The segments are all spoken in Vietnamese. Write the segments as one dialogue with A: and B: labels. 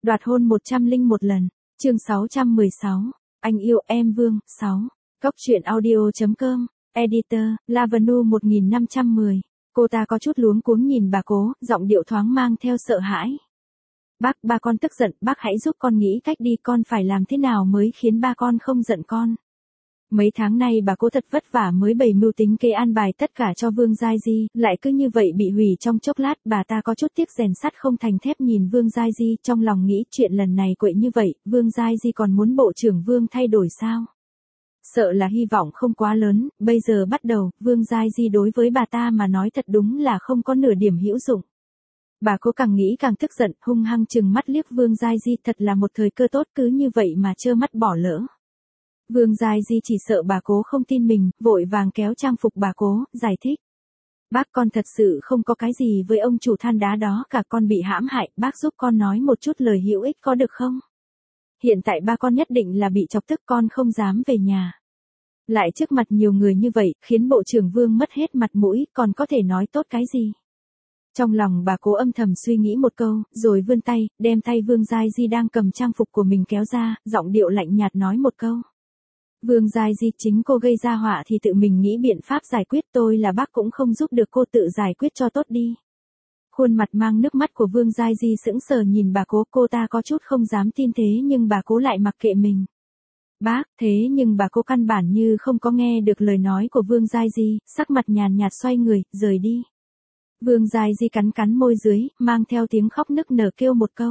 A: Đoạt hôn 101 lần. Chương 616. Anh yêu em Vương. 6. Cốc truyện audio.com. Editor, Lavanu 1510. Cô ta có chút luống cuống nhìn bà Cố, giọng điệu thoáng mang theo sợ hãi. Bác, ba con tức giận, bác hãy giúp con nghĩ cách đi, con phải làm thế nào mới khiến ba con không giận con. Mấy tháng nay bà Cố thật vất vả mới bày mưu tính kế an bài tất cả cho Vương Giai Di, lại cứ như vậy bị hủy trong chốc lát. Bà ta có chút tiếc rèn sắt không thành thép nhìn Vương Giai Di, trong lòng nghĩ chuyện lần này quậy như vậy, Vương Giai Di còn muốn bộ trưởng Vương thay đổi sao? Sợ là hy vọng không quá lớn, bây giờ bắt đầu, Vương Giai Di đối với bà ta mà nói thật đúng là không có nửa điểm hữu dụng. Bà Cố càng nghĩ càng tức giận, hung hăng trừng mắt liếc Vương Giai Di, thật là một thời cơ tốt cứ như vậy mà trơ mắt bỏ lỡ. Vương Giai Di chỉ sợ bà Cố không tin mình, vội vàng kéo trang phục bà Cố, giải thích. Bác, con thật sự không có cái gì với ông chủ than đá đó cả, con bị hãm hại, bác giúp con nói một chút lời hữu ích có được không? Hiện tại ba con nhất định là bị chọc tức, con không dám về nhà. Lại trước mặt nhiều người như vậy, khiến bộ trưởng Vương mất hết mặt mũi, còn có thể nói tốt cái gì? Trong lòng bà Cố âm thầm suy nghĩ một câu, rồi vươn tay, đem tay Vương Giai Di đang cầm trang phục của mình kéo ra, giọng điệu lạnh nhạt nói một câu. Vương Giai Di, chính cô gây ra họa thì tự mình nghĩ biện pháp giải quyết, tôi là bác cũng không giúp được cô, tự giải quyết cho tốt đi. Khuôn mặt mang nước mắt của Vương Giai Di sững sờ nhìn bà Cố, cô ta có chút không dám tin thế nhưng bà Cố lại mặc kệ mình. Bác, thế nhưng bà Cố căn bản như không có nghe được lời nói của Vương Giai Di, sắc mặt nhàn nhạt xoay người, rời đi. Vương Giai Di cắn cắn môi dưới, mang theo tiếng khóc nức nở kêu một câu.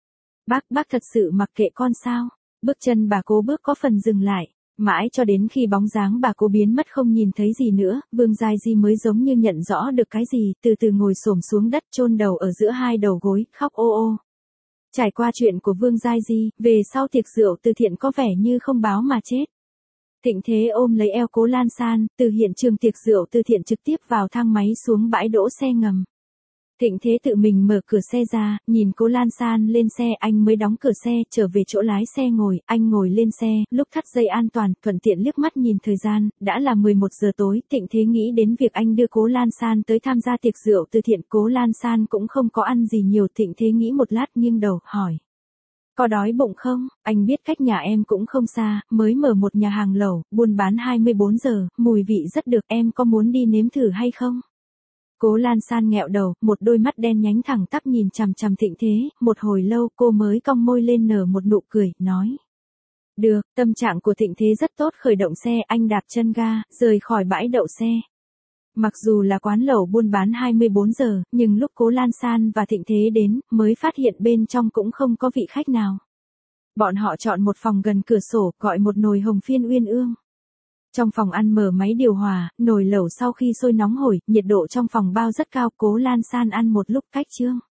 A: Bác thật sự mặc kệ con sao? Bước chân bà Cố bước có phần dừng lại. Mãi cho đến khi bóng dáng bà Cố biến mất không nhìn thấy gì nữa, Vương Giai Di mới giống như nhận rõ được cái gì, từ từ ngồi xổm xuống đất chôn đầu ở giữa hai đầu gối, khóc ô ô. Trải qua chuyện của Vương Giai Di, về sau tiệc rượu từ thiện có vẻ như không báo mà chết. Thịnh Thế ôm lấy eo Cố Lan San, từ hiện trường tiệc rượu từ thiện trực tiếp vào thang máy xuống bãi đỗ xe ngầm. Thịnh Thế tự mình mở cửa xe ra, nhìn Cố Lan San lên xe, anh mới đóng cửa xe, trở về chỗ lái xe ngồi, anh ngồi lên xe, lúc thắt dây an toàn, thuận tiện liếc mắt nhìn thời gian, đã là 11 giờ tối, Thịnh Thế nghĩ đến việc anh đưa Cố Lan San tới tham gia tiệc rượu từ thiện, Cố Lan San cũng không có ăn gì nhiều, Thịnh Thế nghĩ một lát nghiêng đầu, hỏi. Có đói bụng không? Anh biết cách nhà em cũng không xa, mới mở một nhà hàng lẩu, buôn bán 24 giờ, mùi vị rất được, em có muốn đi nếm thử hay không? Cố Lan San nghẹo đầu, một đôi mắt đen nhánh thẳng tắp nhìn chằm chằm Thịnh Thế, một hồi lâu cô mới cong môi lên nở một nụ cười, nói. Được, tâm trạng của Thịnh Thế rất tốt, khởi động xe, anh đạp chân ga, rời khỏi bãi đậu xe. Mặc dù là quán lẩu buôn bán 24 giờ, nhưng lúc Cố Lan San và Thịnh Thế đến, mới phát hiện bên trong cũng không có vị khách nào. Bọn họ chọn một phòng gần cửa sổ, gọi một nồi hồng phiên uyên ương. Trong phòng ăn mở máy điều hòa, nồi lẩu sau khi sôi nóng hổi, nhiệt độ trong phòng bao rất cao, Cố Lan San ăn một lúc cách chương.